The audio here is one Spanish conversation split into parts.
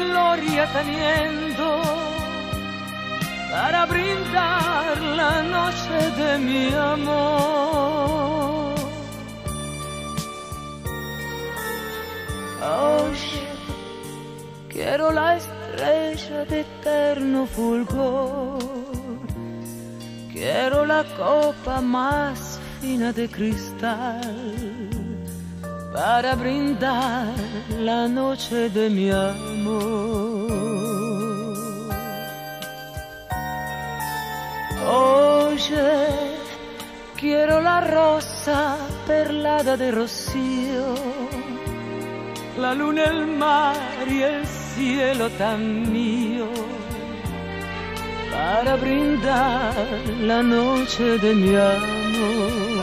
gloria teniendo para brindar la noche de mi amor. Hoy quiero la estrella de eterno fulgor, quiero la copa más fina de cristal para brindar la noche de mi amor. Oye, quiero la rosa perlada de rocío, la luna, el mar y el cielo tan mío, para brindar la noche de mi amor.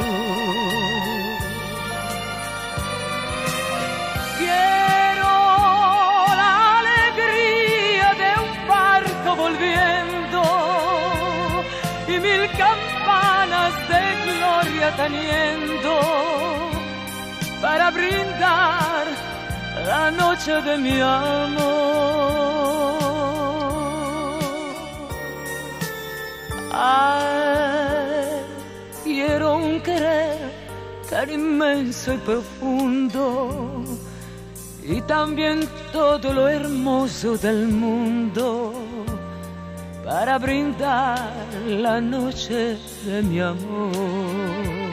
Quiero la alegría de un barco volviendo y 1000 campanas de gloria tañendo para brindar la noche de mi amor. Ay, quiero un querer tan inmenso y profundo y también todo lo hermoso del mundo para brindar la noche de mi amor.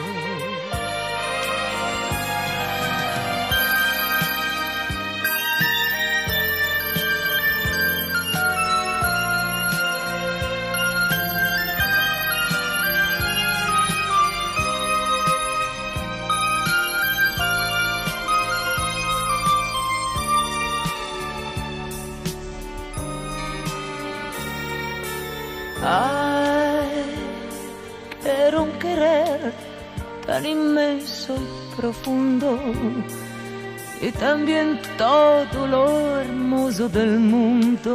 Ay, quiero un querer tan inmenso y profundo y también todo lo hermoso del mundo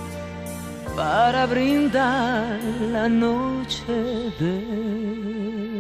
para brindar la noche de